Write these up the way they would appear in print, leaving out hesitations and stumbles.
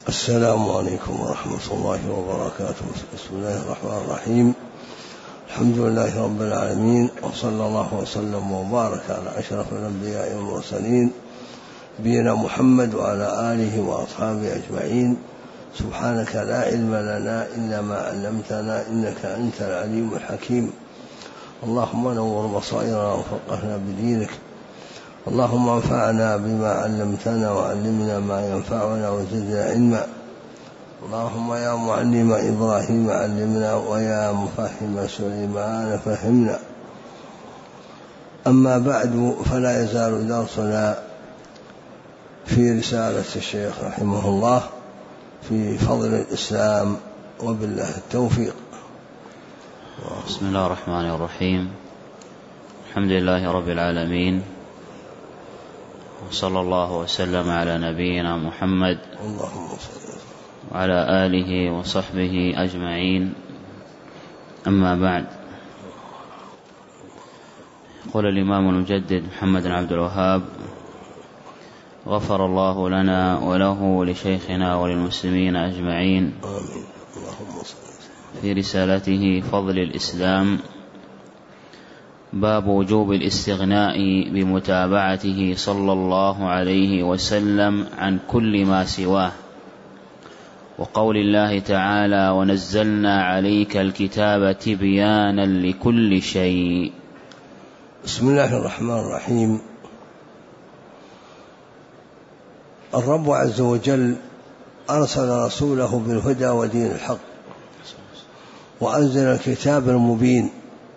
السلام عليكم ورحمة الله وبركاته. بسم الله الرحمن الرحيم. الحمد لله رب العالمين، وصلى الله وسلم وبارك على أشرف الأنبياء والمرسلين نبينا محمد وعلى آله وأصحابه أجمعين. سبحانك لا علم لنا إلا ما علمتنا إنك أنت العليم الحكيم. اللهم نور بصائرنا وفقهنا بدينك. اللهم انفعنا بما علمتنا وعلمنا ما ينفعنا وزدنا علما. اللهم يا معلم إبراهيم علمنا ويا مفهم سليمان فهمنا. أما بعد، فلا يزال درسنا في رسالة الشيخ رحمه الله في فضل الإسلام، وبالله التوفيق. بسم الله الرحمن الرحيم. الحمد لله رب العالمين، وصلى الله وسلم على نبينا محمد وعلى آله وصحبه أجمعين. أما بعد، يقول الإمام المجدد محمد بن عبد الوهاب غفر الله لنا وله ولشيخنا وللمسلمين أجمعين في رسالته فضل الإسلام: باب وجوب الاستغناء بمتابعته صلى الله عليه وسلم عن كل ما سواه، وقول الله تعالى: ونزلنا عليك الكتاب تبيانا لكل شيء. بسم الله الرحمن الرحيم. الرب عز وجل أرسل رسوله بالهدى ودين الحق، وأنزل الكتاب المبين،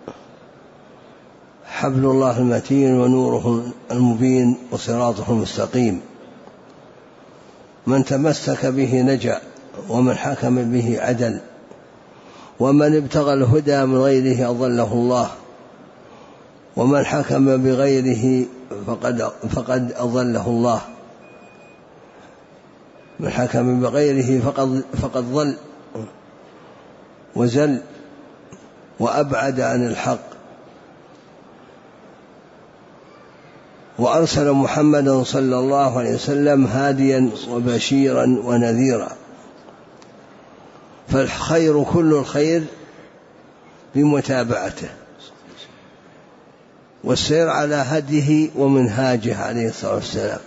حبل الله المتين ونوره المبين وصراطه المستقيم. من تمسك به نجا، ومن حكم به عدل، ومن ابتغى الهدى من غيره أضله الله، ومن حكم بغيره فقد أضله الله. من حكم بغيره فقد ضل وزل وأبعد عن الحق. وأرسل محمدا صلى الله عليه وسلم هاديا وبشيرا ونذيرا، فالخير كل الخير بمتابعته والسير على هديه ومنهاجه عليه الصلاة والسلام،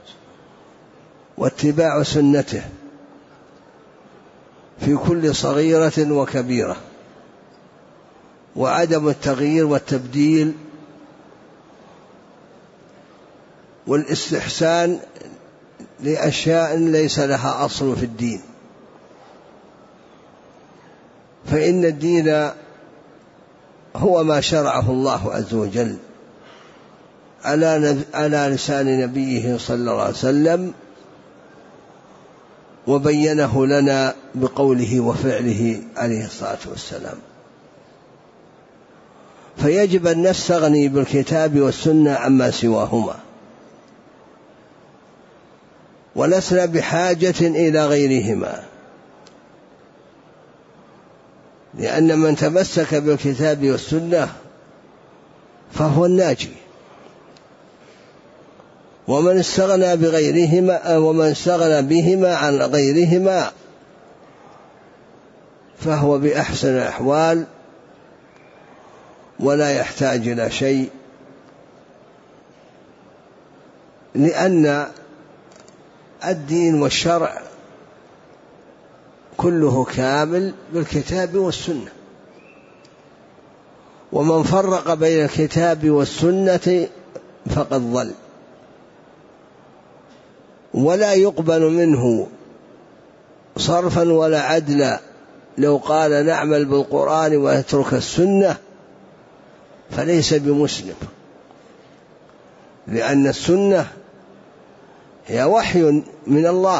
واتباع سنته في كل صغيرة وكبيرة، وعدم التغيير والتبديل والاستحسان لأشياء ليس لها أصل في الدين. فإن الدين هو ما شرعه الله عز وجل على لسان نبيه صلى الله عليه وسلم، وبينه لنا بقوله وفعله عليه الصلاة والسلام. فيجب أن نستغني بالكتاب والسنة عما سواهما، ولسنا بحاجة إلى غيرهما، لأن من تمسك بالكتاب والسنة فهو الناجي، ومن استغنى بهما عن غيرهما فهو بأحسن الأحوال ولا يحتاج إلى شيء، لأن الدين والشرع كله كامل بالكتاب والسنة. ومن فرق بين الكتاب والسنة فقد ضل، ولا يقبل منه صرفا ولا عدلا. لو قال نعمل بالقرآن ويترك السنة فليس بمسلم، لأن السنة هي وحي من الله،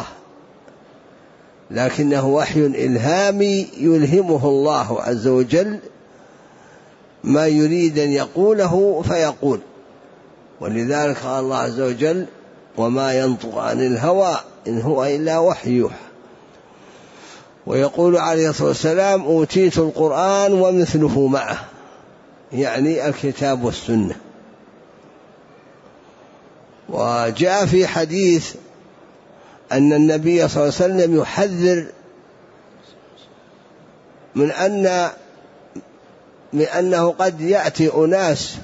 لكنه وحي إلهامي يلهمه الله عز وجل ما يريد أن يقوله فيقول. ولذلك قال الله عز وجل: وما ينطق عن الهوى إن هو إلا وحي يوحى. ويقول عليه الصلاة والسلام: أوتيت القرآن ومثله معه، يعني الكتاب والسنة. وجاء في حديث أن النبي صلى الله عليه وسلم يحذر من أنه قد يأتي أناس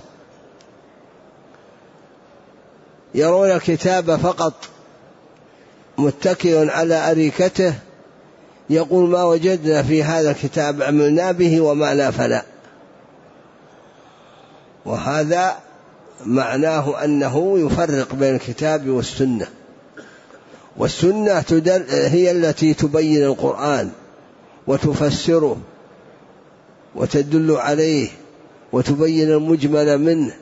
يرون الكتاب فقط متكئ على أريكته، يقول ما وجدنا في هذا الكتاب عملنا به وما لا فلا. وهذا معناه أنه يفرق بين الكتاب والسنة، والسنة هي التي تبين القرآن وتفسره وتدل عليه وتبين المجمل منه،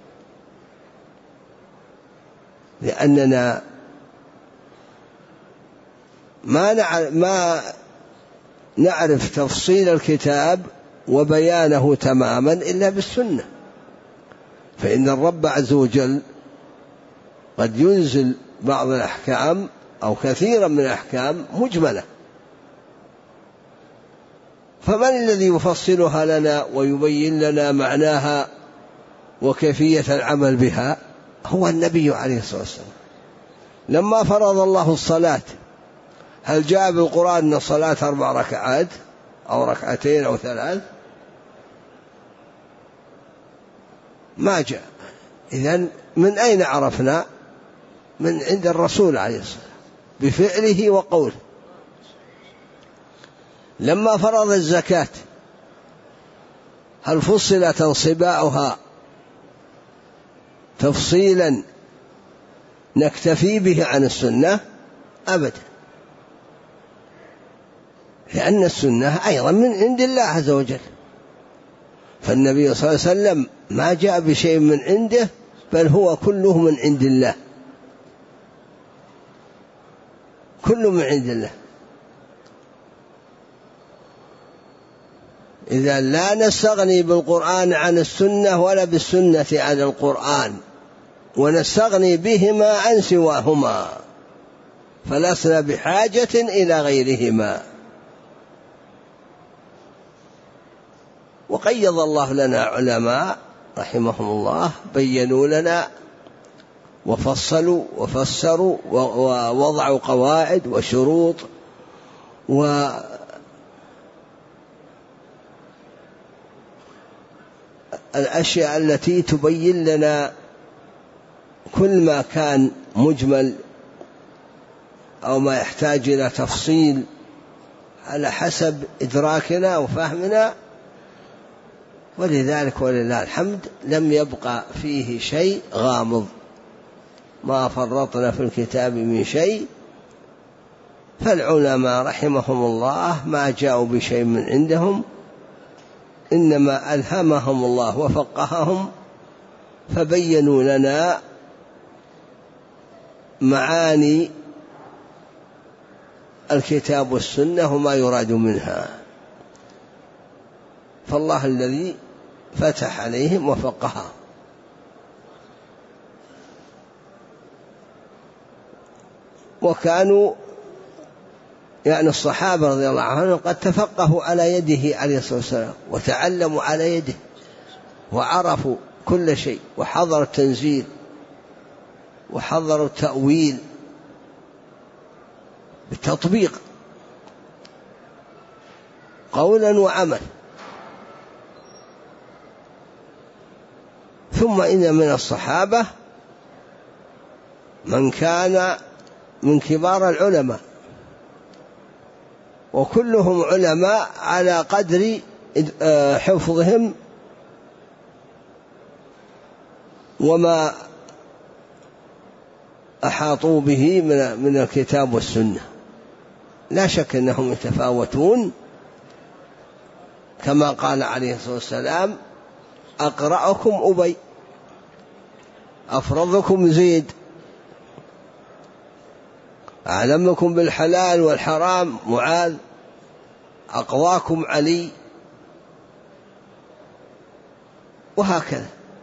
لأننا ما نعرف تفصيل الكتاب وبيانه تماما إلا بالسنة. فإن الرب عز وجل قد ينزل بعض الأحكام أو كثيرا من الأحكام مجملة، فمن الذي يفصلها لنا ويبين لنا معناها وكيفية العمل بها؟ هو النبي عليه الصلاة والسلام. لما فرض الله الصلاة هل جاء بالقرآن أن الصلاة 4 ركعات أو 2 ركعات أو 3؟ ما جاء. إذن من أين عرفنا؟ من عند الرسول عليه الصلاة والسلام بفعله وقوله. لما فرض الزكاة هل فصلت انصباؤها تفصيلا نكتفي به عن السنة؟ أبدا، لأن السنة أيضا من عند الله عز وجل، فالنبي صلى الله عليه وسلم ما جاء بشيء من عنده، بل هو كله من عند الله، كله من عند الله. إذا لا نستغني بالقرآن عن السنة ولا بالسنة عن القرآن، ونستغني بهما عن سواهما، فلسنا بحاجة إلى غيرهما. وقيض الله لنا علماء رحمهم الله بينوا لنا وفصلوا وفسروا ووضعوا قواعد وشروط والأشياء التي تبين لنا كل ما كان مجمل أو ما يحتاج إلى تفصيل على حسب إدراكنا وفهمنا. ولذلك ولله الحمد لم يبقى فيه شيء غامض، ما فرطنا في الكتاب من شيء. فالعلماء رحمهم الله ما جاءوا بشيء من عندهم، إنما ألهمهم الله وفقههم، فبينوا لنا معاني الكتاب والسنة وما يراد منها. فالله الذي فتح عليهم وفقههم. وكانوا يعني الصحابة رضي الله عنهم قد تفقهوا على يده عليه الصلاة والسلام، وتعلموا على يده، وعرفوا كل شيء، وحضروا التنزيل وحضروا التأويل بالتطبيق قولا وعمل. ثم إن من الصحابة من كان من كبار العلماء، وكلهم علماء على قدر حفظهم وما أحاطوا به من الكتاب والسنة. لا شك أنهم يتفاوتون، كما قال عليه الصلاة والسلام: أقرأكم أبي، أفرضكم زيد، أعلمكم بالحلال والحرام معاذ، أقواكم علي، وهكذا.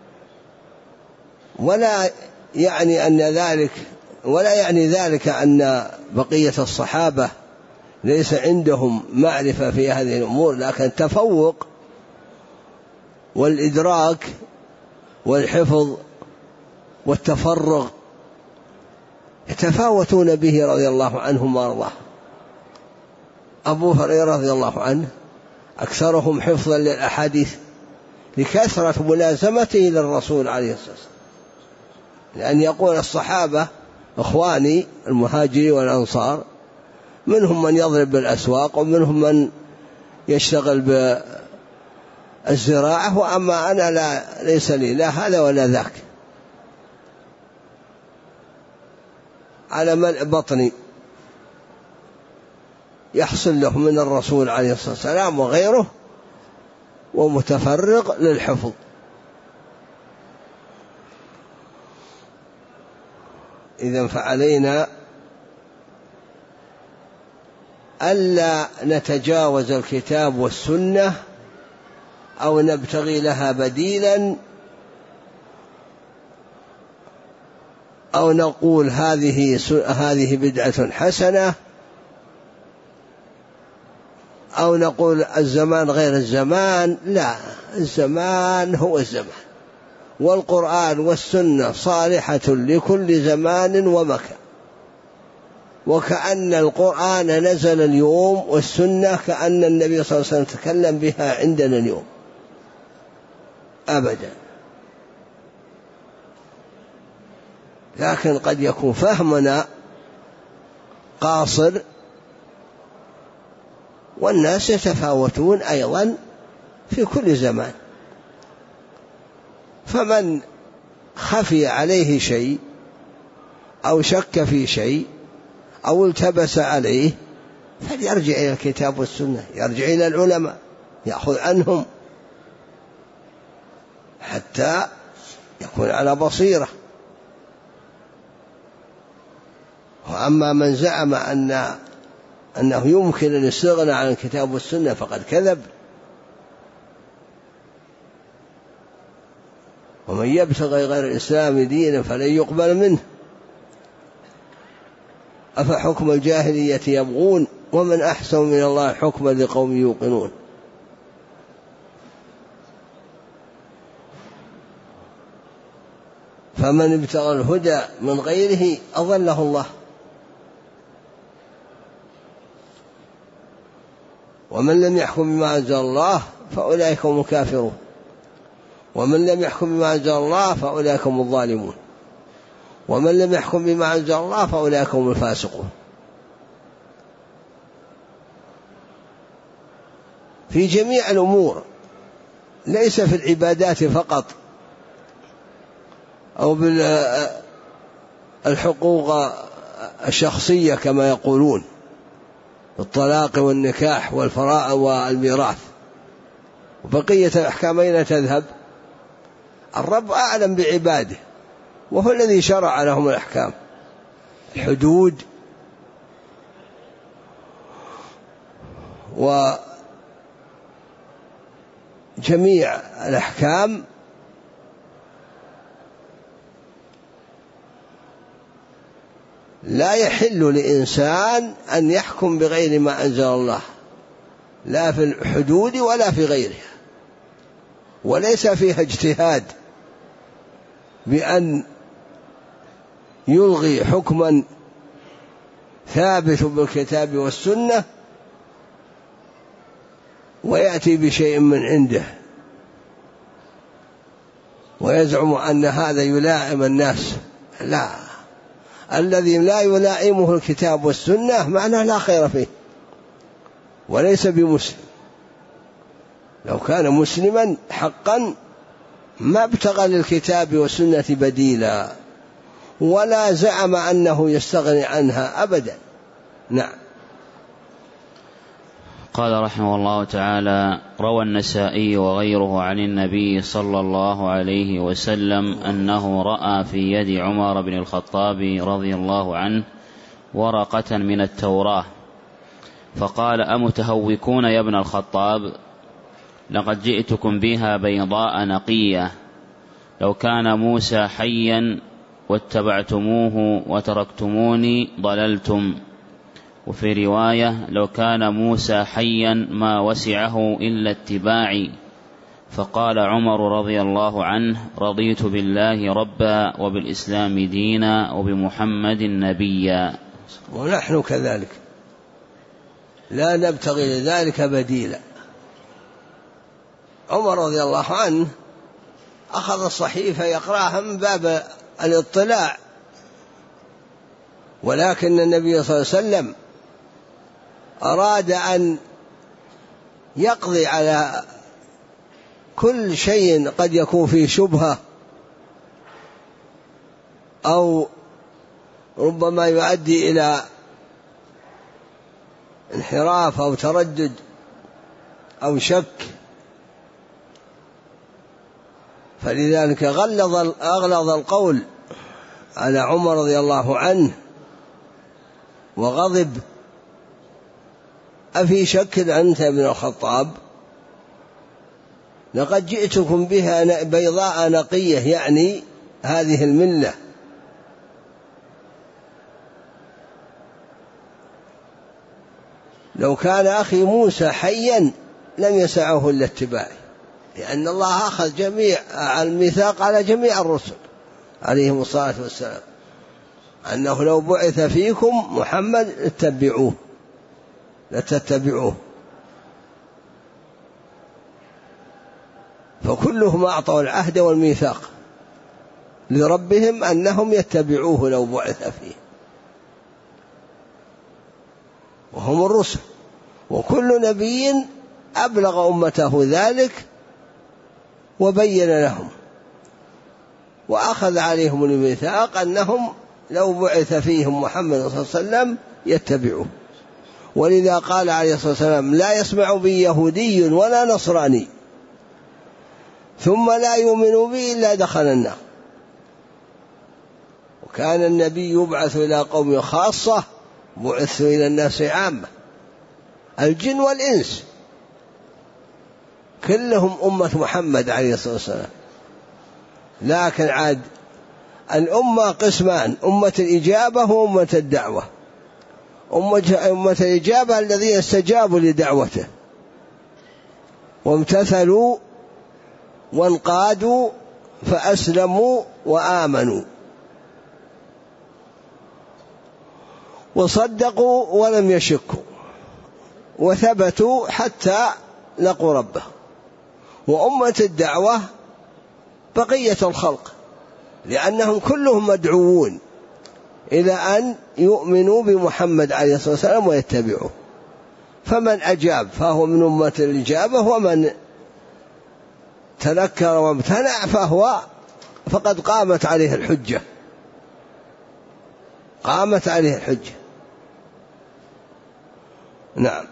ولا يعني ذلك أن بقية الصحابة ليس عندهم معرفة في هذه الأمور، لكن التفوق والإدراك والحفظ والتفرغ يتفاوتون به رضي الله عنهم وارضاه. أبو هريرة رضي الله عنه أكثرهم حفظا للأحاديث لكثرة ملازمته للرسول عليه الصلاة والسلام، لأن يقول الصحابة إخواني المهاجرين والأنصار منهم من يضرب بالأسواق ومنهم من يشتغل بالزراعة، وأما أنا ليس لي لا هذا ولا ذاك، على ملء بطني يحصل له من الرسول عليه الصلاة والسلام وغيره، ومتفرغ للحفظ. إذن فعلينا ألا نتجاوز الكتاب والسنة أو نبتغي لها بديلا، أو نقول هذه بدعة حسنة، أو نقول الزمان غير الزمان. لا، الزمان هو الزمان، والقرآن والسنة صالحة لكل زمان ومكان، وكأن القرآن نزل اليوم والسنة كأن النبي صلى الله عليه وسلم تكلم بها عندنا اليوم أبدا. لكن قد يكون فهمنا قاصر، والناس يتفاوتون أيضا في كل زمان، فمن خفي عليه شيء أو شك في شيء أو التبس عليه فليرجع إلى الكتاب والسنة، يرجع إلى العلماء يأخذ عنهم حتى يكون على بصيرة. وأما من زعم أنه يمكن أن يستغنى عن الكتاب والسنة فقد كذب. ومن يبتغي غير الإسلام دينا فلن يقبل منه، أفحكم الجاهلية يبغون ومن أحسن من الله حكما لقوم يوقنون. فمن ابتغى الهدى من غيره أضله الله، ومن لم يحكم بما أنزل الله فأولئك هم الكافرون، ومن لم يحكم بما أنزل الله فأولئك هم الظالمون، ومن لم يحكم بما أنزل الله فأولئك هم الفاسقون. في جميع الأمور، ليس في العبادات فقط أو بالحقوق الشخصية كما يقولون، الطلاق والنكاح والفراء والميراث وبقية الأحكام أين تذهب؟ الرب أعلم بعباده، وهو الذي شرع لهم الأحكام، الحدود وجميع الأحكام لا يحل لإنسان أن يحكم بغير ما أنزل الله، لا في الحدود ولا في غيرها، وليس فيها اجتهاد بأن يلغي حكما ثابت بالكتاب والسنة ويأتي بشيء من عنده ويزعم أن هذا يلائم الناس. لا، الذي لا يلائمه الكتاب والسنة معناه لا خير فيه وليس بمسلم. لو كان مسلما حقا ما ابتغى للكتاب والسنة بديلا ولا زعم أنه يستغني عنها أبدا. نعم. قال رحمه الله تعالى: روى النسائي وغيره عن النبي صلى الله عليه وسلم أنه رأى في يد عمر بن الخطاب رضي الله عنه ورقة من التوراة فقال: أمتهوكون يا ابن الخطاب؟ لقد جئتكم بها بيضاء نقية، لو كان موسى حيا واتبعتموه وتركتموني ضللتم. وفي رواية: لو كان موسى حيا ما وسعه إلا اتباعي، فقال عمر رضي الله عنه: رضيت بالله ربا وبالإسلام دينا وبمحمد نبيا. ونحن كذلك لا نبتغي لذلك بديلا. عمر رضي الله عنه أخذ الصحيفة يقرأها من باب الاطلاع، ولكن النبي صلى الله عليه وسلم أراد أن يقضي على كل شيء قد يكون فيه شبهة أو ربما يؤدي إلى انحراف أو تردد أو شك، فلذلك أغلظ القول على عمر رضي الله عنه وغضب: أفي شك أنت ابن الخطاب؟ لقد جئتكم بها بيضاء نقية، يعني هذه الملة. لو كان أخي موسى حيا لم يسعه إلا اتباعي، لأن الله أخذ جميع الميثاق على جميع الرسل عليهم الصلاة والسلام أنه لو بعث فيكم محمد اتبعوه لتتبعوه، فكلهم أعطوا العهد والميثاق لربهم أنهم يتبعوه لو بعث فيه، وهم الرسل، وكل نبي أبلغ أمته ذلك وبين لهم وأخذ عليهم الميثاق أنهم لو بعث فيهم محمد صلى الله عليه وسلم يتبعوه. ولذا قال عليه الصلاة والسلام: لا يسمع بي يهودي ولا نصراني ثم لا يؤمن بي إلا دخل النار. وكان النبي يبعث إلى قوم خاصة، بعث إلى الناس عامة، الجن والإنس كلهم أمة محمد عليه الصلاة والسلام. لكن عاد الأمة قسمان: أمة الإجابة وأمة الدعوة. أمة الإجابة الذين استجابوا لدعوته وامتثلوا وانقادوا فأسلموا وآمنوا وصدقوا ولم يشكوا وثبتوا حتى لقوا ربه. وأمة الدعوة بقية الخلق، لأنهم كلهم مدعوون إلى أن يؤمنوا بمحمد عليه الصلاة والسلام ويتبعوه، فمن أجاب فهو من أمة الإجابة، ومن تنكر وامتنع فقد قامت عليه الحجة. نعم.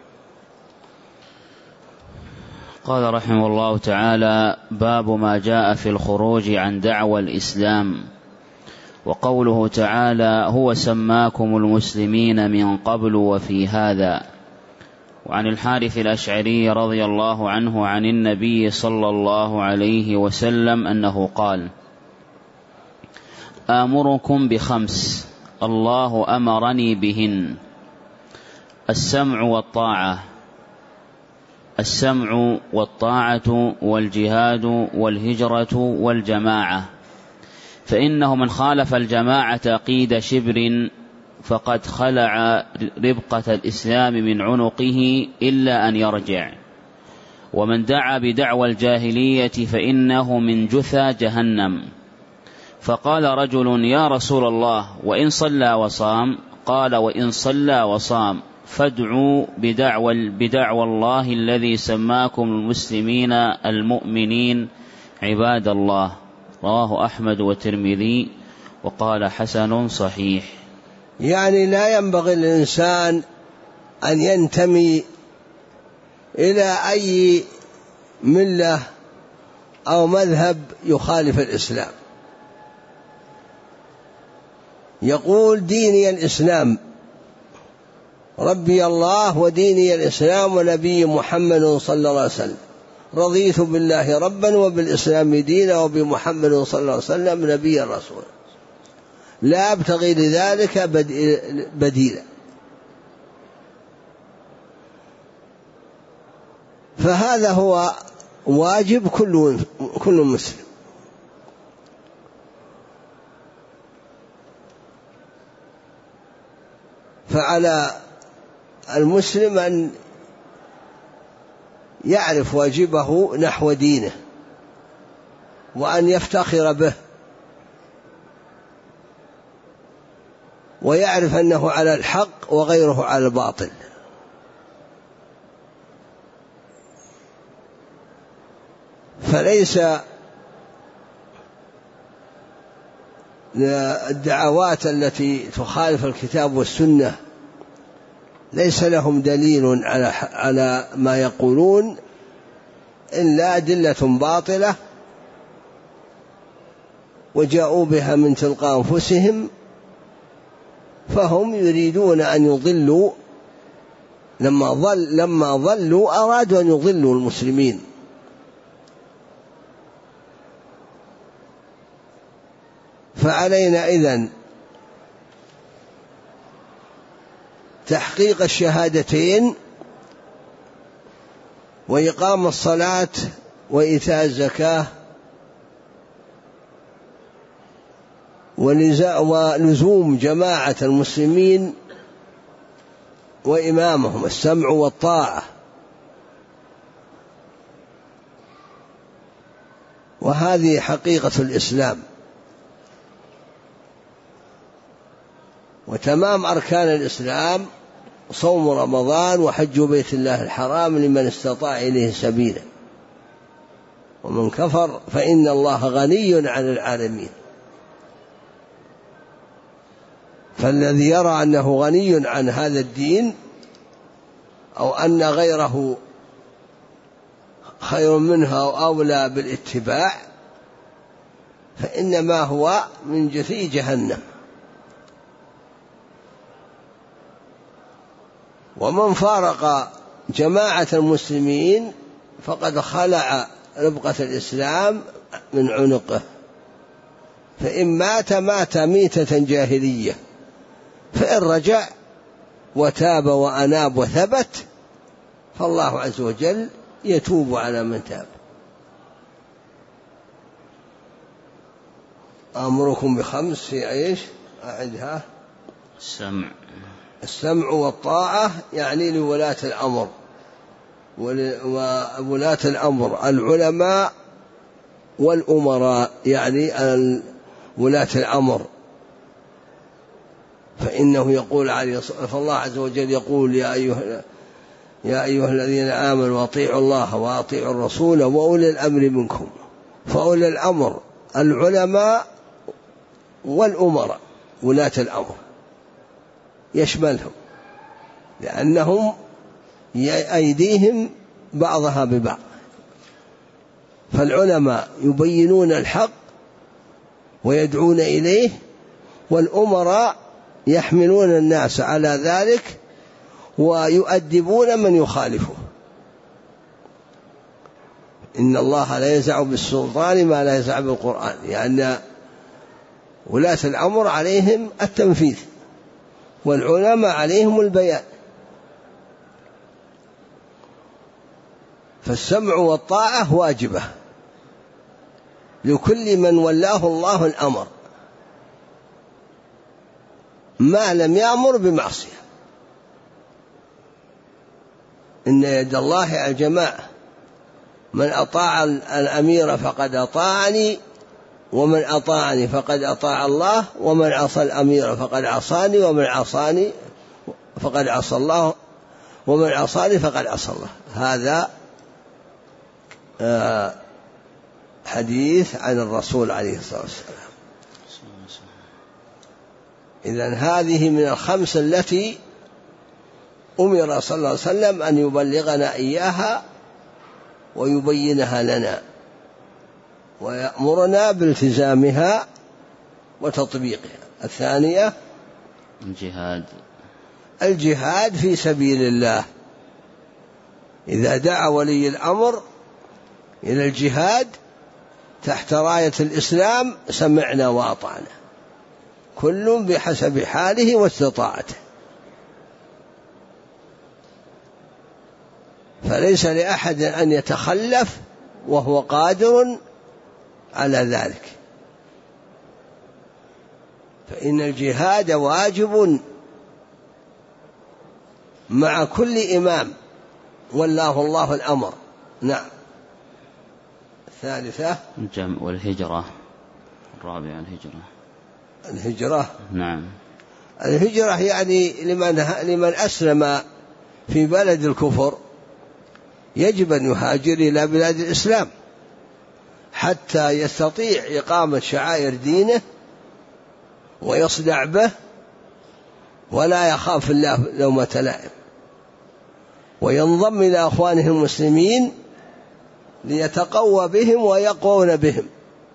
قال رحمه الله تعالى: باب ما جاء في الخروج عن دعوى الإسلام. وقوله تعالى: هو سماكم المسلمين من قبل وفي هذا. وعن الحارث الأشعري رضي الله عنه عن النبي صلى الله عليه وسلم أنه قال: آمركم بخمس الله أمرني بهن: السمع والطاعة والجهاد والهجرة والجماعة، فإنه من خالف الجماعة قيد شبر فقد خلع ربقة الإسلام من عنقه إلا أن يرجع، ومن دعا بدعوى الجاهلية فإنه من جثى جهنم. فقال رجل: يا رسول الله، وإن صلى وصام؟ قال: وإن صلى وصام فادعوا بدعوى الله الذي سماكم المسلمين المؤمنين عباد الله. رواه أحمد والترمذي وقال: حسن صحيح. يعني لا ينبغي للإنسان أن ينتمي إلى أي ملة أو مذهب يخالف الإسلام. يقول: ديني الإسلام، ربي الله وديني الإسلام ونبي محمد صلى الله عليه وسلم، رضيت بالله ربا وبالإسلام دينا وبمحمد صلى الله عليه وسلم نبيا رسولا، لا أبتغي لذلك بديلا. فهذا هو واجب كل مسلم. فعلى المسلم أن يعرف واجبه نحو دينه وأن يفتخر به، ويعرف أنه على الحق وغيره على الباطل. فليس الدعوات التي تخالف الكتاب والسنة ليس لهم دليل على ما يقولون إلا أدلة باطلة وجاءوا بها من تلقاء أنفسهم، فهم يريدون أن يضلوا. لما ضلوا أرادوا أن يضلوا المسلمين. فعلينا إذن تحقيق الشهادتين وإقام الصلاة وإيتاء الزكاة ولزوم جماعة المسلمين وإمامهم، السمع والطاعة. وهذه حقيقة الإسلام. وتمام أركان الإسلام صوم رمضان وحج بيت الله الحرام لمن استطاع إليه سبيلا، ومن كفر فإن الله غني عن العالمين. فالذي يرى أنه غني عن هذا الدين أو أن غيره خير منه أو أولى بالاتباع فإنما هو من جثي جهنم. ومن فارق جماعة المسلمين فقد خلع ربقة الإسلام من عنقه، فإن مات ميتة جاهلية، فإن رجع وتاب وأناب وثبت فالله عز وجل يتوب على من تاب. أمركم بخمس في عيش أعدها: السمع والطاعة، يعني لولاة الأمر، وولاة الأمر العلماء والأمراء، يعني ولاة الأمر. فإنه يقول فالله عز وجل يقول: يا أيها الذين آمنوا أطيعوا الله وأطيعوا الرسول وأولي الأمر منكم. فأولي الأمر العلماء والأمراء، ولاة الأمر يشملهم، لأنهم أيديهم بعضها ببعض. فالعلماء يبينون الحق ويدعون إليه، والأمراء يحملون الناس على ذلك ويؤدبون من يخالفه. إن الله لا يزع بالسلطان ما لا يزع بالقرآن، لأن ولاة الأمر عليهم التنفيذ والعلماء عليهم البيان. فالسمع والطاعة واجبة لكل من ولاه الله الأمر ما لم يأمر بمعصية. إن يد الله على الجماعة، من أطاع الأمير فقد أطاعني، ومن أطاعني فقد أطاع الله، ومن عصى الأمير فقد عصاني، ومن عصاني فقد عصى الله، ومن عصاني فقد عصى الله. هذا حديث عن الرسول عليه الصلاة والسلام. إذن هذه من الخمس التي أمر صلى الله عليه وسلم أن يبلغنا إياها ويبينها لنا، ويأمرنا بالتزامها وتطبيقها. الثانية الجهاد في سبيل الله. إذا دعا ولي الأمر إلى الجهاد تحت راية الإسلام سمعنا وأطعنا، كل بحسب حاله واستطاعته. فليس لأحد أن يتخلف وهو قادر على ذلك، فإن الجهاد واجب مع كل إمام والله الله الأمر. نعم. الثالثة والهجرة. الرابعة الهجرة. نعم. الهجرة يعني لمن أسلم في بلد الكفر يجب أن يهاجر إلى بلاد الإسلام حتى يستطيع إقامة شعائر دينه ويصدع به ولا يخاف الله لومة لائم، وينضم إلى أخوانه المسلمين ليتقوى بهم ويقوون بهم،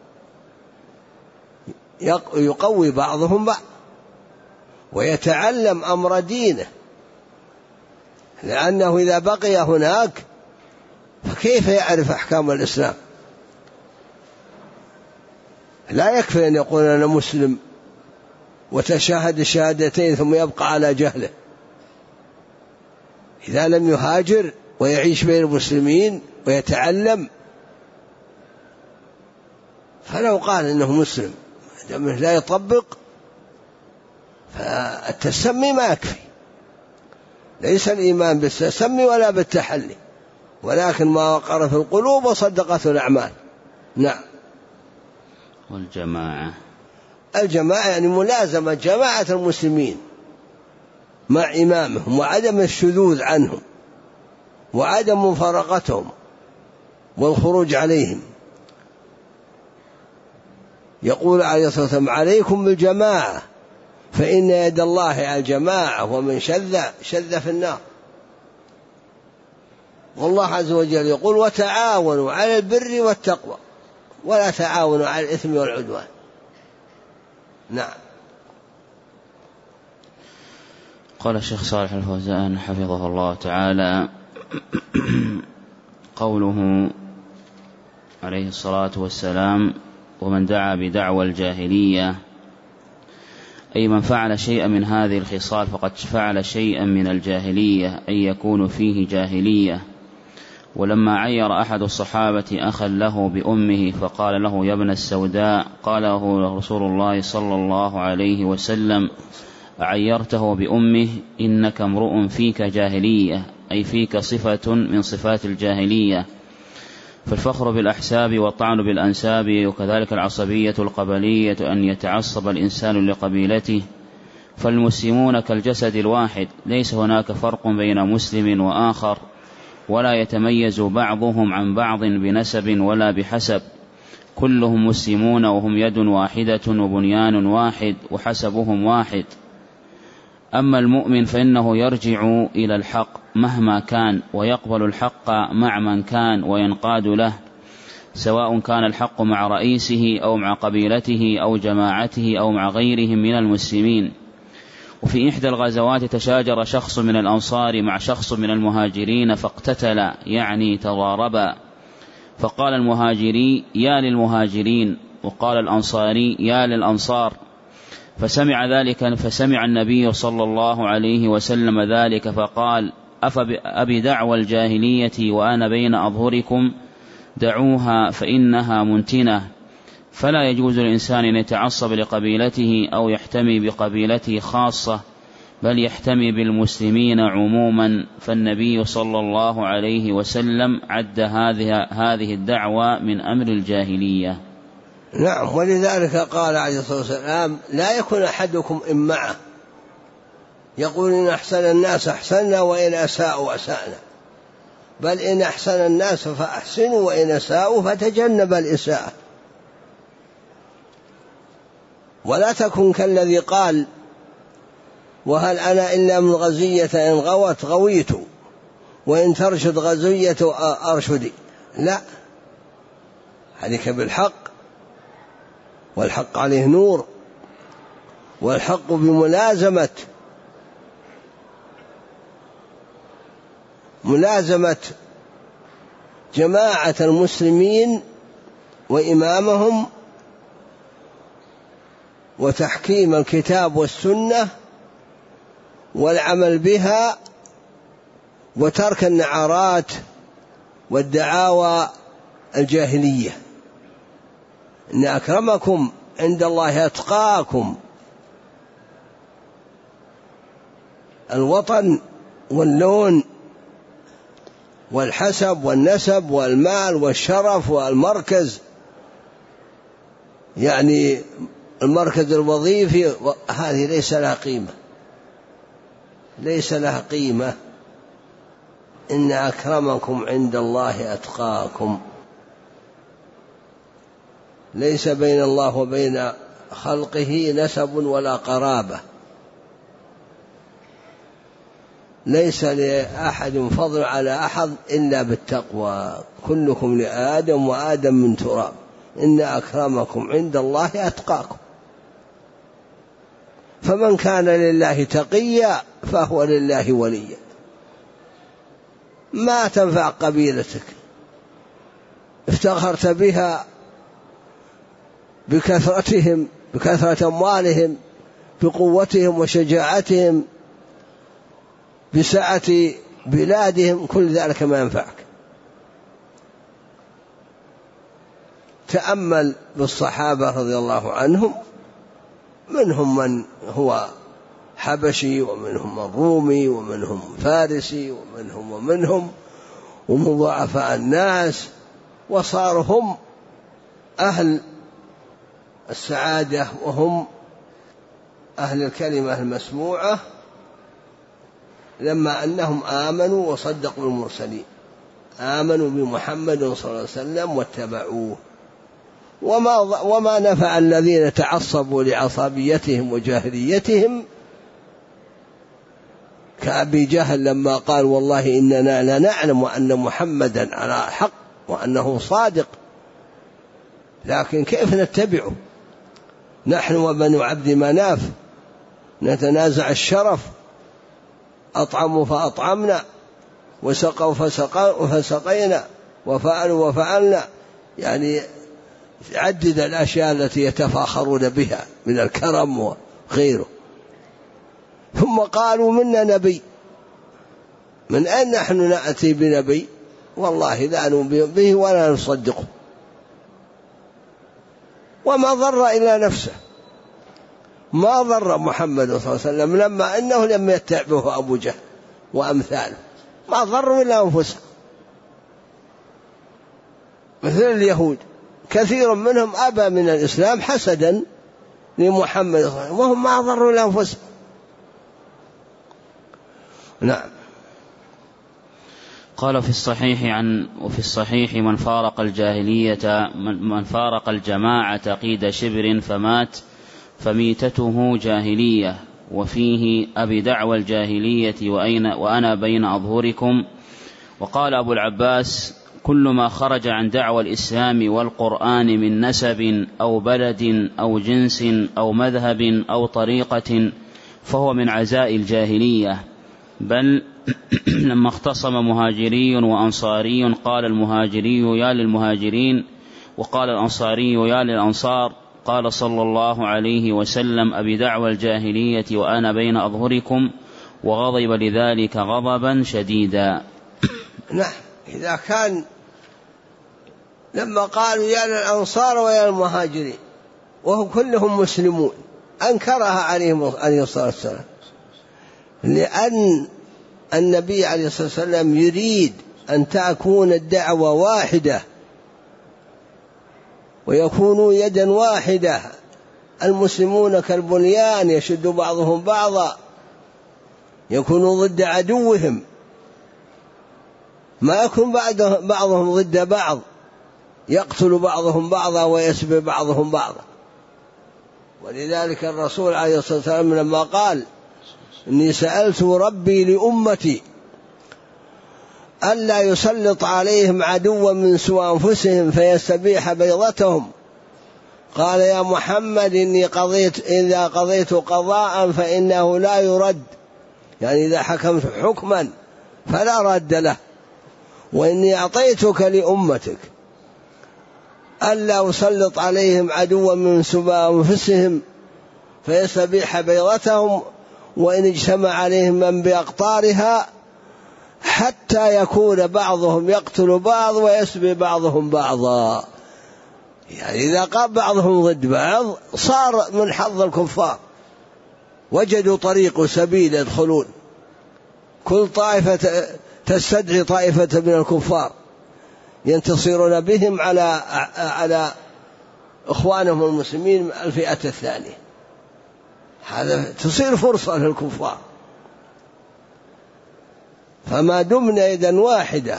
يقوي بعضهم بعض ويتعلم أمر دينه، لأنه إذا بقي هناك فكيف يعرف أحكام الإسلام؟ لا يكفي أن يقول أنا مسلم وتشهد الشهادتين ثم يبقى على جهله. إذا لم يهاجر ويعيش بين المسلمين ويتعلم، فلو قال إنه مسلم لا يطبق فالتسمي ما يكفي. ليس الإيمان بالتسمي ولا بالتحلي، ولكن ما وقر في القلوب وصدقته الأعمال. نعم. الجماعة يعني ملازمة جماعة المسلمين مع إمامهم وعدم الشذوذ عنهم وعدم مفارقتهم والخروج عليهم. يقول عليه الصلاة والسلام عليكم بالجماعة فإن يد الله على الجماعة ومن شذ في النار. والله عز وجل يقول وتعاونوا على البر والتقوى ولا تعاونوا على الإثم والعدوان. نعم. قال الشيخ صالح الفوزان حفظه الله تعالى قوله عليه الصلاة والسلام ومن دعا بدعوى الجاهلية، أي من فعل شيئا من هذه الخصال فقد فعل شيئا من الجاهلية، أي يكون فيه جاهلية. ولما عير أحد الصحابة أخا له بأمه فقال له يا ابن السوداء، قال له رسول الله صلى الله عليه وسلم عيرته بأمه إنك امرؤ فيك جاهلية، أي فيك صفة من صفات الجاهلية. فالفخر بالأحساب والطعن بالأنساب وكذلك العصبية القبلية أن يتعصب الإنسان لقبيلته. فالمسلمون كالجسد الواحد، ليس هناك فرق بين مسلم وآخر، ولا يتميز بعضهم عن بعض بنسب ولا بحسب، كلهم مسلمون وهم يد واحدة وبنيان واحد وحسبهم واحد. أما المؤمن فإنه يرجع إلى الحق مهما كان، ويقبل الحق مع من كان وينقاد له، سواء كان الحق مع رئيسه أو مع قبيلته أو جماعته أو مع غيرهم من المسلمين. وفي إحدى الغزوات تشاجر شخص من الأنصار مع شخص من المهاجرين فاقتتلا، يعني تضاربا، فقال المهاجري يا للمهاجرين، وقال الأنصاري يا للأنصار. فسمع النبي صلى الله عليه وسلم ذلك فقال أبي دعوى الجاهلية وأنا بين أظهركم، دعوها فإنها منتنة. فلا يجوز الإنسان أن يتعصب لقبيلته أو يحتمي بقبيلته خاصة، بل يحتمي بالمسلمين عموما. فالنبي صلى الله عليه وسلم عد هذه الدعوة من أمر الجاهلية. نعم. ولذلك قال عليه الصلاة والسلام لا يكن أحدكم إمعة يقول إن أحسن الناس أحسننا وإن أساءوا أسأنا، بل إن أحسن الناس فأحسنوا وإن أساءوا فتجنب الإساءة. ولا تكن كالذي قال وهل أنا إلا من غزية إن غوت غويت وإن ترشد غزية أرشدي. لا، عليك بالحق، والحق عليه نور، والحق بملازمة جماعة المسلمين وإمامهم وتحكيم الكتاب والسنة والعمل بها، وترك النعرات والدعاوى الجاهلية، إن أكرمكم عند الله أتقاكم. الوطن واللون والحسب والنسب والمال والشرف والمركز، يعني المركز الوظيفي، هذه ليس لها قيمة، ليس لها قيمة. إن أكرمكم عند الله أتقاكم. ليس بين الله وبين خلقه نسب ولا قرابة، ليس لأحد فضل على أحد إلا بالتقوى. كلكم لآدم وآدم من تراب، إن أكرمكم عند الله أتقاكم. فمن كان لله تقيا فهو لله وليا. ما تنفع قبيلتك افتخرت بها بكثرتهم، بكثرة أموالهم، بقوتهم وشجاعتهم، بسعة بلادهم، كل ذلك ما ينفعك. تأمل بالصحابة رضي الله عنهم، منهم من هو حبشي، ومنهم من رومي، ومنهم فارسي، ومنهم ومن ضعفاء الناس، وصاروا هم أهل السعادة وهم أهل الكلمة المسموعة، لما أنهم آمنوا وصدقوا المرسلين، آمنوا بمحمد صلى الله عليه وسلم واتبعوه. وما نفع الذين تعصبوا لعصبيتهم وجاهليتهم كأبي جهل لما قال والله إننا لنعلم أن محمدا على حق وأنه صادق، لكن كيف نتبعه نحن وبنو عبد مناف نتنازع الشرف؟ أطعموا فأطعمنا، وسقوا فسقينا، وفعلوا وفعلنا، يعني عدد الأشياء التي يتفاخرون بها من الكرم وغيره. ثم قالوا منا نبي. من أين نحن نأتي بنبي؟ والله لا نؤمن به ولا نصدقه، وما ضر إلا نفسه، ما ضر محمد صلى الله عليه وسلم لما أنه لم يتبعه أبو جهل وأمثاله، ما ضروا إلا أنفسهم. مثل اليهود كثير منهم أبى من الإسلام حسدا لمحمد صلى الله عليه وسلم، وهم ما ضروا إلا أنفسهم. نعم. قال وفي الصحيح من فارق الجاهلية، من فارق الجماعة قيد شبر فمات فميتته جاهلية. وفيه أبي دعوى الجاهلية وأنا بين أظهركم. وقال أبو العباس كل ما خرج عن دعوى الإسلام والقرآن من نسب أو بلد أو جنس أو مذهب أو طريقة فهو من عزاء الجاهلية. بل لما اختصم مهاجري وأنصاري قال المهاجري يا للمهاجرين وقال الأنصاري يا للأنصار، قال صلى الله عليه وسلم أبي دعوى الجاهلية وأنا بين أظهركم، وغضب لذلك غضبا شديدا. نعم. إذا كان لما قالوا يا للأنصار ويا للمهاجرين وهم كلهم مسلمون أنكرها عليه الصلاة والسلام، لأن النبي عليه الصلاة والسلام يريد أن تكون الدعوة واحدة ويكونوا يدا واحدة، المسلمون كالبنيان يشد بعضهم بعضا، يكونوا ضد عدوهم، ما يكون بعضهم ضد بعض، يقتل بعضهم بعضا ويسبي بعضهم بعضا. ولذلك الرسول عليه الصلاة والسلام لما قال إني سألت ربي لأمتي ألا يسلط عليهم عدوا من سوى أنفسهم فيستبيح بيضتهم، قال يا محمد إني إذا قضيت قضاء فإنه لا يرد، يعني إذا حكمت حكما فلا رد له، وإني أعطيتك لأمتك ألا أسلط عليهم عدوا من سوى أنفسهم فيستبيح بيضتهم، وإن اجتمع عليهم من بأقطارها حتى يكون بعضهم يقتل بعض ويسبي بعضهم بعضا. يعني إذا قام بعضهم ضد بعض صار من حظ الكفار، وجدوا طريق وسبيل يدخلون، كل طائفة تستدعي طائفة من الكفار ينتصرون بهم على إخوانهم المسلمين الفئة الثانية. هذا تصير فرصة للكفار. فما دمنا يدا واحدة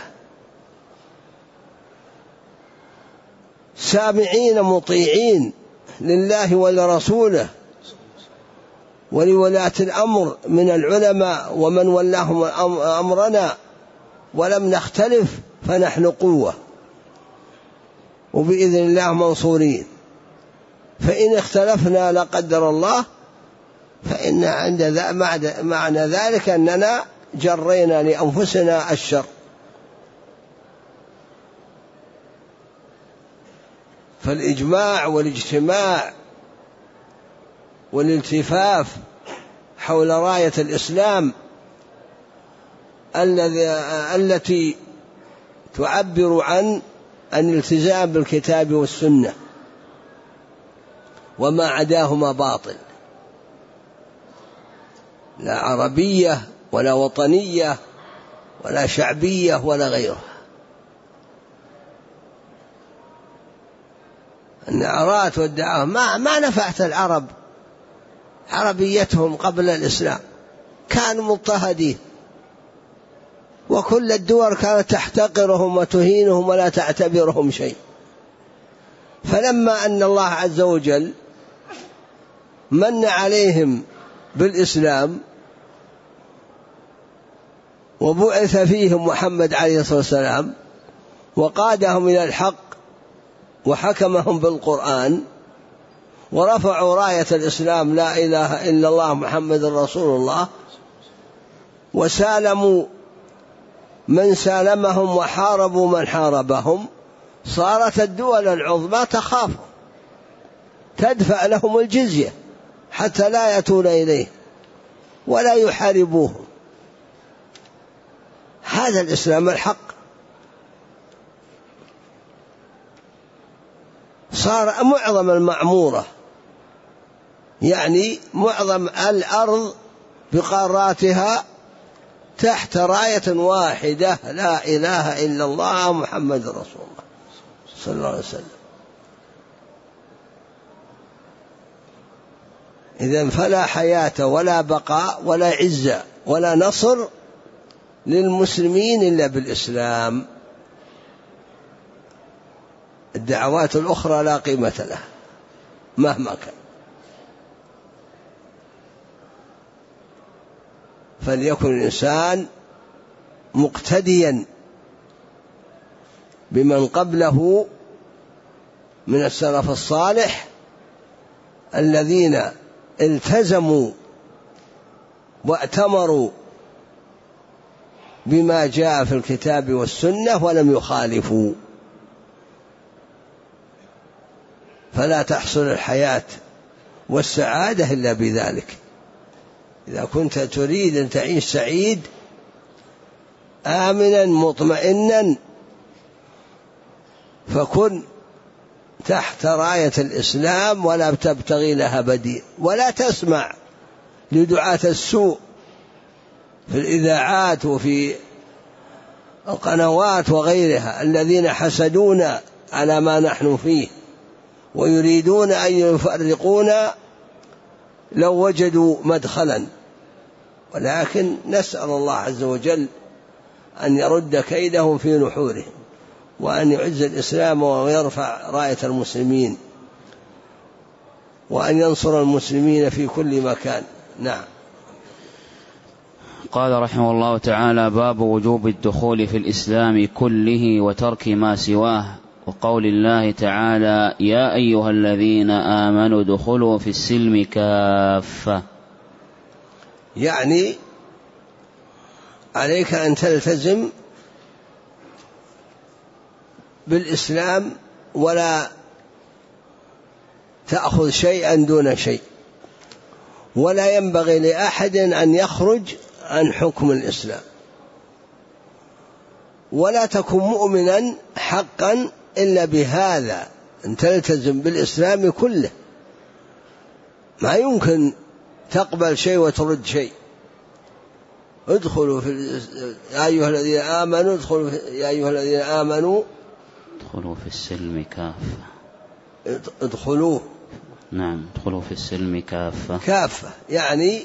سامعين مطيعين لله ولرسوله ولولاة الأمر من العلماء ومن ولاهم أمرنا ولم نختلف، فنحن قوة وبإذن الله منصورين. فإن اختلفنا لا قدر الله فإن عند معنى ذلك أننا جرينا لأنفسنا الشر. فالإجماع والاجتماع والالتفاف حول راية الإسلام التي تعبر عن الالتزام بالكتاب والسنة، وما عداهما باطل، لا عربية ولا وطنية ولا شعبية ولا غيرها. النعرات والدعاة ما نفعت العرب عربيتهم قبل الإسلام، كانوا مضطهدين، وكل الدول كانت تحتقرهم وتهينهم ولا تعتبرهم شيء. فلما أن الله عز وجل من عليهم بالإسلام وبعث فيهم محمد عليه الصلاة والسلام وقادهم إلى الحق وحكمهم بالقرآن ورفعوا راية الإسلام لا إله إلا الله محمد رسول الله، وسالموا من سالمهم وحاربوا من حاربهم، صارت الدول العظمى تخاف تدفع لهم الجزية حتى لا يأتون إليه ولا يحاربوهم. هذا الإسلام الحق. صار معظم المعمورة، يعني معظم الأرض بقاراتها تحت راية واحدة لا إله إلا الله محمد رسول الله صلى الله عليه وسلم. إذن فلا حياة ولا بقاء ولا عزة ولا نصر للمسلمين إلا بالإسلام. الدعوات الأخرى لا قيمة لها مهما كان. فليكن الإنسان مقتديا بمن قبله من السلف الصالح الذين التزموا واتمروا بما جاء في الكتاب والسنة ولم يخالفوا. فلا تحصل الحياة والسعادة إلا بذلك. إذا كنت تريد أن تعيش سعيد آمنا مطمئنا فكن تحت راية الإسلام ولا تبتغي لها بديل، ولا تسمع لدعاة السوء في الإذاعات وفي القنوات وغيرها الذين حسدونا على ما نحن فيه ويريدون أن يفرقونا لو وجدوا مدخلا. ولكن نسأل الله عز وجل أن يرد كيدهم في نحورهم وأن يعز الإسلام ويرفع راية المسلمين وأن ينصر المسلمين في كل مكان. نعم. قال رحمه الله تعالى: باب وجوب الدخول في الإسلام كله وترك ما سواه، وقول الله تعالى: يا أيها الذين آمنوا ادخلوا في السلم كافة. يعني عليك أن تلتزم بالإسلام ولا تأخذ شيئا دون شيء، ولا ينبغي لأحد أن يخرج عن حكم الإسلام. ولا تكن مؤمنا حقا إلا بهذا، أن تلتزم بالإسلام كله، ما يمكن تقبل شيء وترد شيء. ادخلوا يا أيها الذين آمنوا يا أيها الذين آمنوا ادخلوا في السلم كافة. ادخلوا، نعم، ادخلوا في السلم كافة. كافة يعني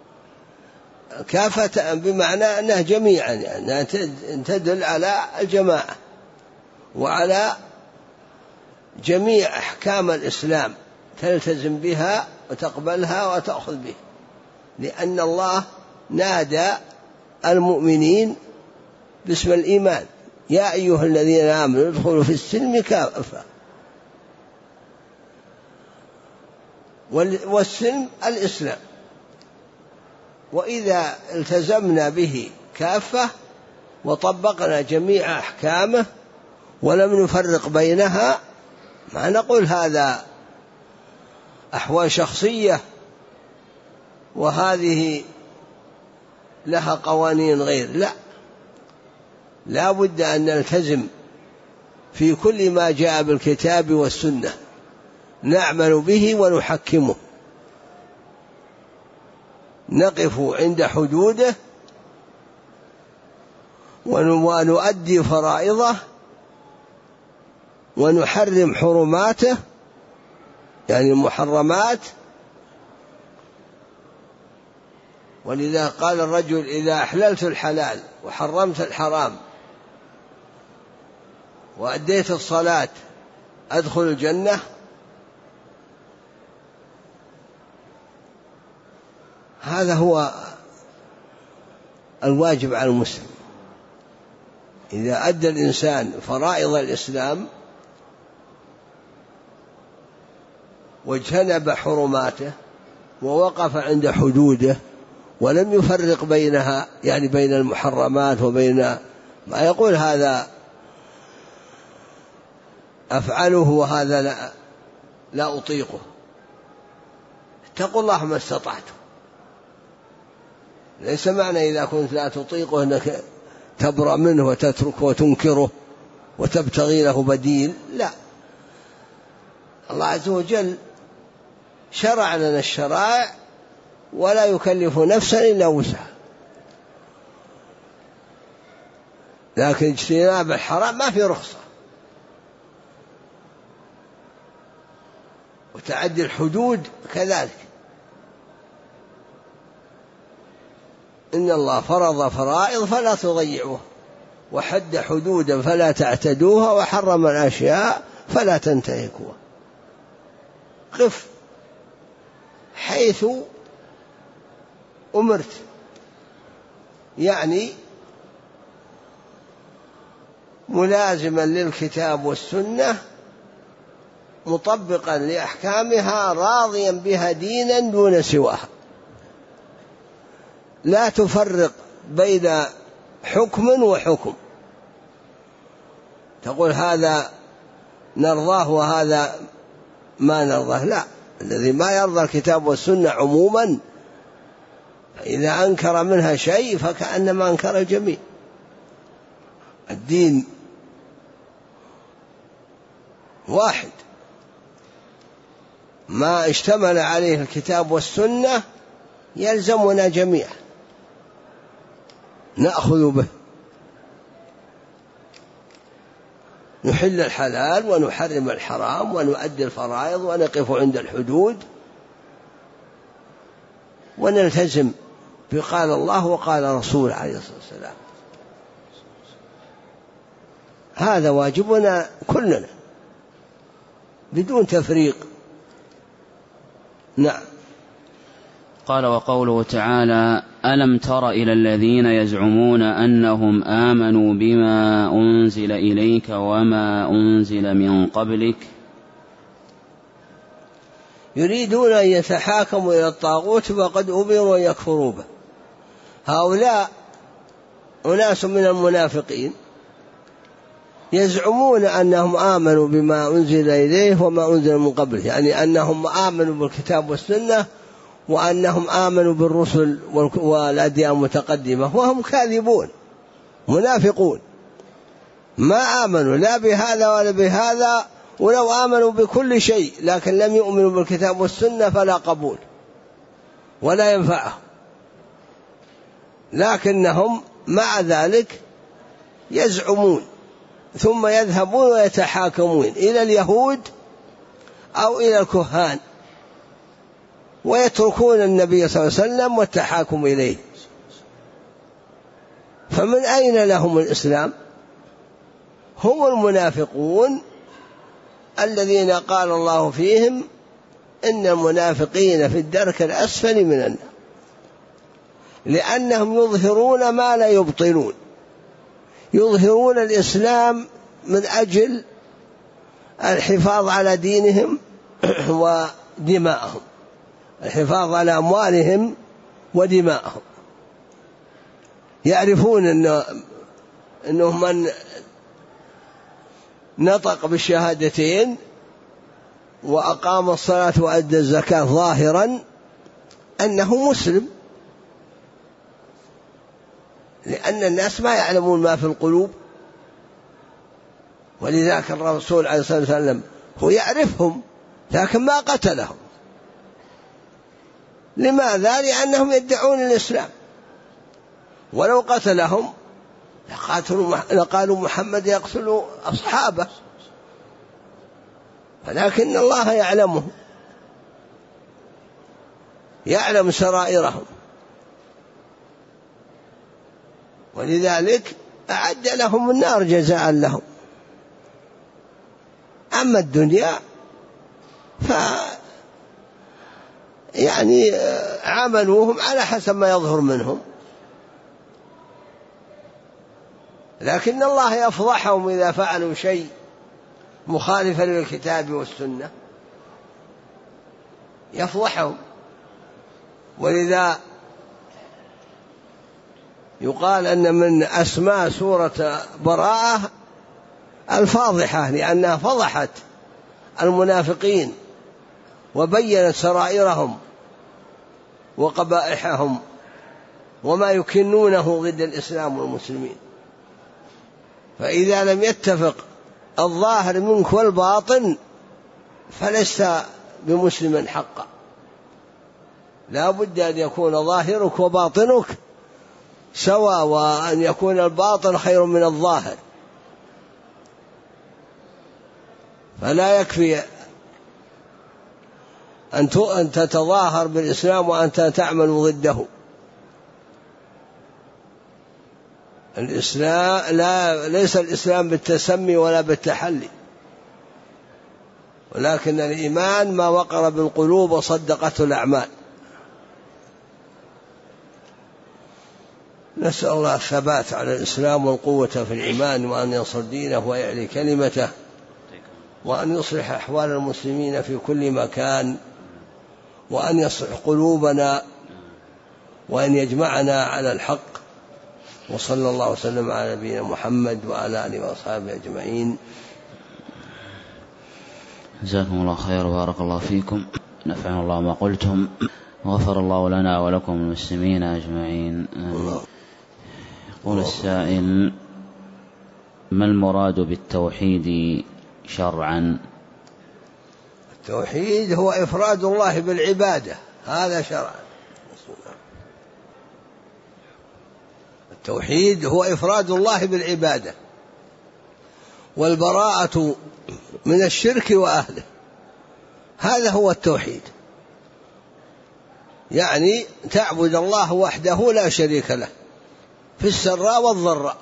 كافة بمعنى أنها جميعا، يعني تدل على الجماعة وعلى جميع أحكام الإسلام، تلتزم بها وتقبلها وتأخذ بها، لأن الله نادى المؤمنين باسم الإيمان: يا أيها الذين آمنوا ادخلوا في السلم كافة. والسلم الإسلام، وإذا التزمنا به كافة وطبقنا جميع أحكامه ولم نفرق بينها، ما نقول هذا أحوال شخصية وهذه لها قوانين غير، لا بد أن نلتزم في كل ما جاء بالكتاب والسنة، نعمل به ونحكمه، نقف عند حدوده ونؤدي فرائضه ونحرم حرماته، يعني المحرمات. ولذا قال الرجل: إذا أحللت الحلال وحرمت الحرام وأديت الصلاة أدخل الجنة. هذا هو الواجب على المسلم. إذا أدى الإنسان فرائض الإسلام واجتنب حرماته ووقف عند حدوده ولم يفرق بينها، يعني بين المحرمات وبين ما يقول هذا أفعله وهذا لا أطيقه. اتقوا الله ما استطعتم. ليس معنى إذا كنت لا تطيقه أنك تبرأ منه وتتركه وتنكره وتبتغي له بديل، لا. الله عز وجل شرع لنا الشرائع ولا يكلف نفسا إلا وسعها، لكن اجتناب الحرام ما في رخصة، وتعدي الحدود كذلك. إن الله فرض فرائض فلا تضيعوها، وحد حدودا فلا تعتدوها، وحرم الأشياء فلا تنتهكوها. قف حيث أمرت، يعني ملازما للكتاب والسنة، مطبقا لأحكامها، راضيا بها دينا دون سواها، لا تفرق بين حكم وحكم، تقول هذا نرضاه وهذا ما نرضاه، لا. الذي ما يرضى الكتاب والسنة عموما فإذا أنكر منها شيء فكأنما أنكر الجميع. الدين واحد، ما اشتمل عليه الكتاب والسنة يلزمنا جميعا، نأخذ به، نحل الحلال ونحرم الحرام ونؤدي الفرائض ونقف عند الحدود ونلتزم بقال الله وقال رسول عليه الصلاة والسلام. هذا واجبنا كلنا بدون تفريق. نعم. قال: وقوله تعالى: ألم تر إلى الذين يزعمون أنهم آمنوا بما أنزل إليك وما أنزل من قبلك. يريدون أن يتحاكموا إلى الطاغوت وقد أمروا أن يكفروا به. هؤلاء أناس من المنافقين يزعمون أنهم آمنوا بما أنزل إليه وما أنزل من قبله، يعني أنهم آمنوا بالكتاب والسنة وأنهم آمنوا بالرسل والأديان المتقدمة، وهم كاذبون منافقون. ما آمنوا لا بهذا ولا بهذا، ولو آمنوا بكل شيء لكن لم يؤمنوا بالكتاب والسنة فلا قبول ولا ينفعهم. لكنهم مع ذلك يزعمون ثم يذهبون ويتحاكمون إلى اليهود أو إلى الكهان ويتركون النبي صلى الله عليه وسلم والتحاكم إليه. فمن أين لهم الإسلام؟ هم المنافقون الذين قال الله فيهم إن المنافقين في الدرك الأسفل من النار، لأنهم يظهرون ما لا يبطنون، يظهرون الإسلام من أجل الحفاظ على دينهم ودماءهم، الحفاظ على أموالهم ودماءهم. يعرفون أنه من نطق بالشهادتين وأقام الصلاة وأدى الزكاة ظاهرا أنه مسلم، لأن الناس ما يعلمون ما في القلوب. ولذلك الرسول عليه الصلاة والسلام هو يعرفهم لكن ما قتلهم. لماذا؟ لأنهم يدعون الإسلام، ولو قتلهم لقالوا محمد يقتل أصحابه، ولكن الله يعلمهم، يعلم سرائرهم، ولذلك أعد لهم النار جزاء لهم. أما الدنيا يعني عملوهم على حسب ما يظهر منهم، لكن الله يفضحهم إذا فعلوا شيء مخالفا للكتاب والسنة، يفضحهم. ولذا يقال أن من أسماء سورة براءة الفاضحة، لأنها فضحت المنافقين وبينت سرائرهم وقبائحهم وما يكنونه ضد الإسلام والمسلمين. فإذا لم يتفق الظاهر منك والباطن فلست بمسلم حقا، لا بد أن يكون ظاهرك وباطنك سواء، وأن يكون الباطن خير من الظاهر. فلا يكفي أن تتظاهر بالإسلام وأنت تعمل ضده. الإسلام ليس الإسلام بالتسمي ولا بالتحلي، ولكن الإيمان ما وقر بالقلوب وصدقته الأعمال. نسأل الله الثبات على الإسلام والقوة في الإيمان، وأن ينصر دينه ويعلي كلمته، وأن يصلح أحوال المسلمين في كل مكان، وأن يصلح قلوبنا، وأن يجمعنا على الحق. وصلى الله وسلم على نبينا محمد وعلى آله وأصحابه أجمعين. جزاكم الله خير وبارك الله فيكم، نفعنا الله ما قلتم، وغفر الله لنا ولكم المسلمين أجمعين. يقول السائل: ما المراد بالتوحيد شرعا؟ التوحيد هو إفراد الله بالعبادة، هذا شرعا. التوحيد هو إفراد الله بالعبادة والبراءة من الشرك وأهله، هذا هو التوحيد. يعني تعبد الله وحده لا شريك له في السراء والضراء،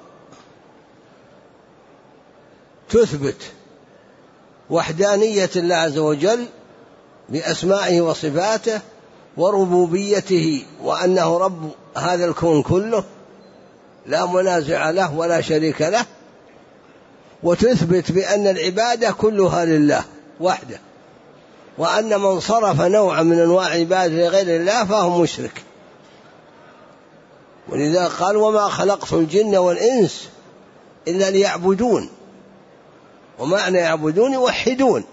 تثبت وحدانية الله عز وجل بأسمائه وصفاته وربوبيته، وأنه رب هذا الكون كله لا منازع له ولا شريك له، وتثبت بأن العبادة كلها لله وحده، وأن من صرف نوعا من أنواع العبادة لغير الله فهو مشرك. ولذا قال: وما خلقت الجن والإنس إلا ليعبدون. ومعنى يعبدون يوحدون،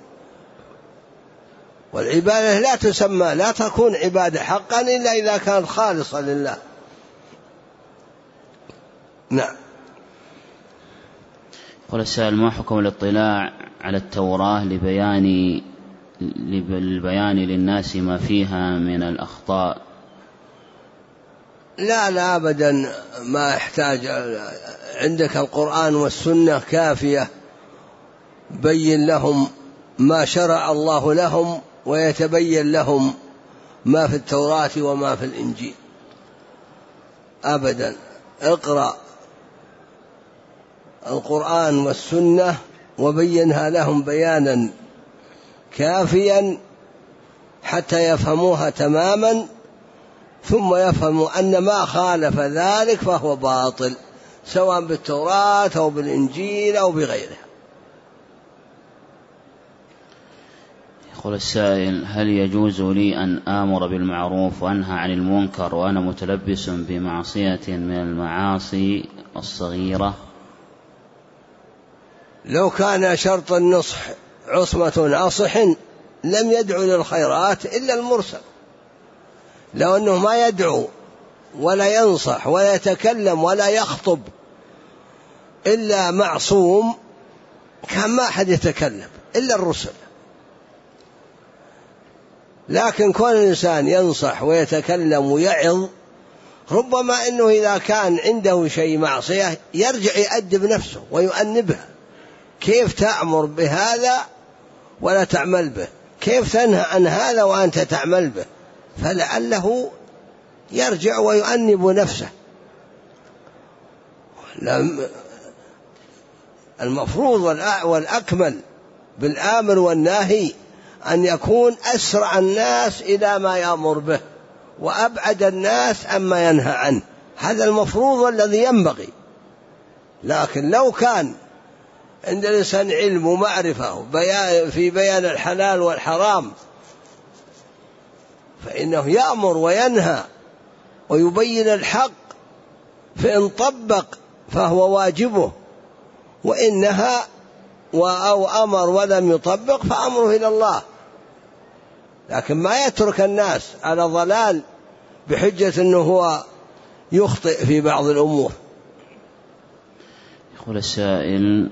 والعبادة لا تسمى، لا تكون عبادة حقا إلا إذا كانت خالصة لله. نعم. قال السائل: ما حكم الاطلاع على التوراة للبيان للناس ما فيها من الأخطاء؟ لا أبدا، ما يحتاج. عندك القرآن والسنة كافية، بين لهم ما شرع الله لهم ويتبين لهم ما في التوراة وما في الإنجيل. أبدا، اقرأ القرآن والسنة وبينها لهم بيانا كافيا حتى يفهموها تماما، ثم يفهموا أن ما خالف ذلك فهو باطل، سواء بالتوراة أو بالإنجيل أو بغيرها. يقول السائل: هل يجوز لي أن آمر بالمعروف وأنهى عن المنكر وأنا متلبس بمعصية من المعاصي الصغيرة؟ لو كان شرط النصح عصمة أصح لم يدعو للخيرات إلا المرسل. لو أنه ما يدعو ولا ينصح ولا يتكلم ولا يخطب إلا معصوم كان ما أحد يتكلم إلا الرسل. لكن كون الإنسان ينصح ويتكلم ويعظ، ربما أنه إذا كان عنده شيء معصية يرجع يؤدب نفسه ويؤنبه، كيف تأمر بهذا ولا تعمل به؟ كيف تنهى عن هذا وأنت تعمل به؟ فلعله يرجع ويؤنب نفسه. المفروض والأكمل بالآمر والناهي أن يكون أسرع الناس إلى ما يأمر به وأبعد الناس عما ينهى عنه، هذا المفروض الذي ينبغي. لكن لو كان عند الإنسان علم ومعرفة في بيان الحلال والحرام فإنه يأمر وينهى ويبين الحق، فإن طبق فهو واجبه، وإن نهى أو أمر ولم يطبق فأمره إلى الله. لكن ما يترك الناس على ضلال بحجة أنه هو يخطئ في بعض الأمور. يقول السائل: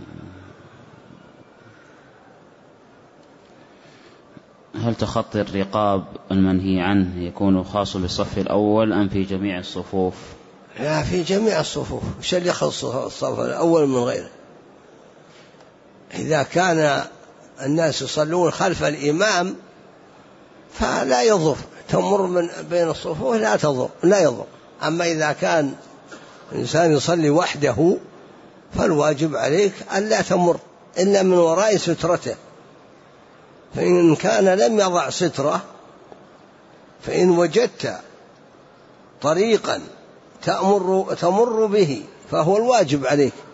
هل تخطي الرقاب المنهي عنه يكون خاص بالصف الأول أم في جميع الصفوف؟ لا، في جميع الصفوف. وش اللي يخص الصف الأول من غيره؟ إذا كان الناس يصلون خلف الإمام فلا يضر، تمر من بين الصفوف لا يضر. أما إذا كان الإنسان يصلي وحده فالواجب عليك ألا تمر إلا من وراء سترته، فإن كان لم يضع سترة فإن وجدت طريقا تمر به فهو الواجب عليك.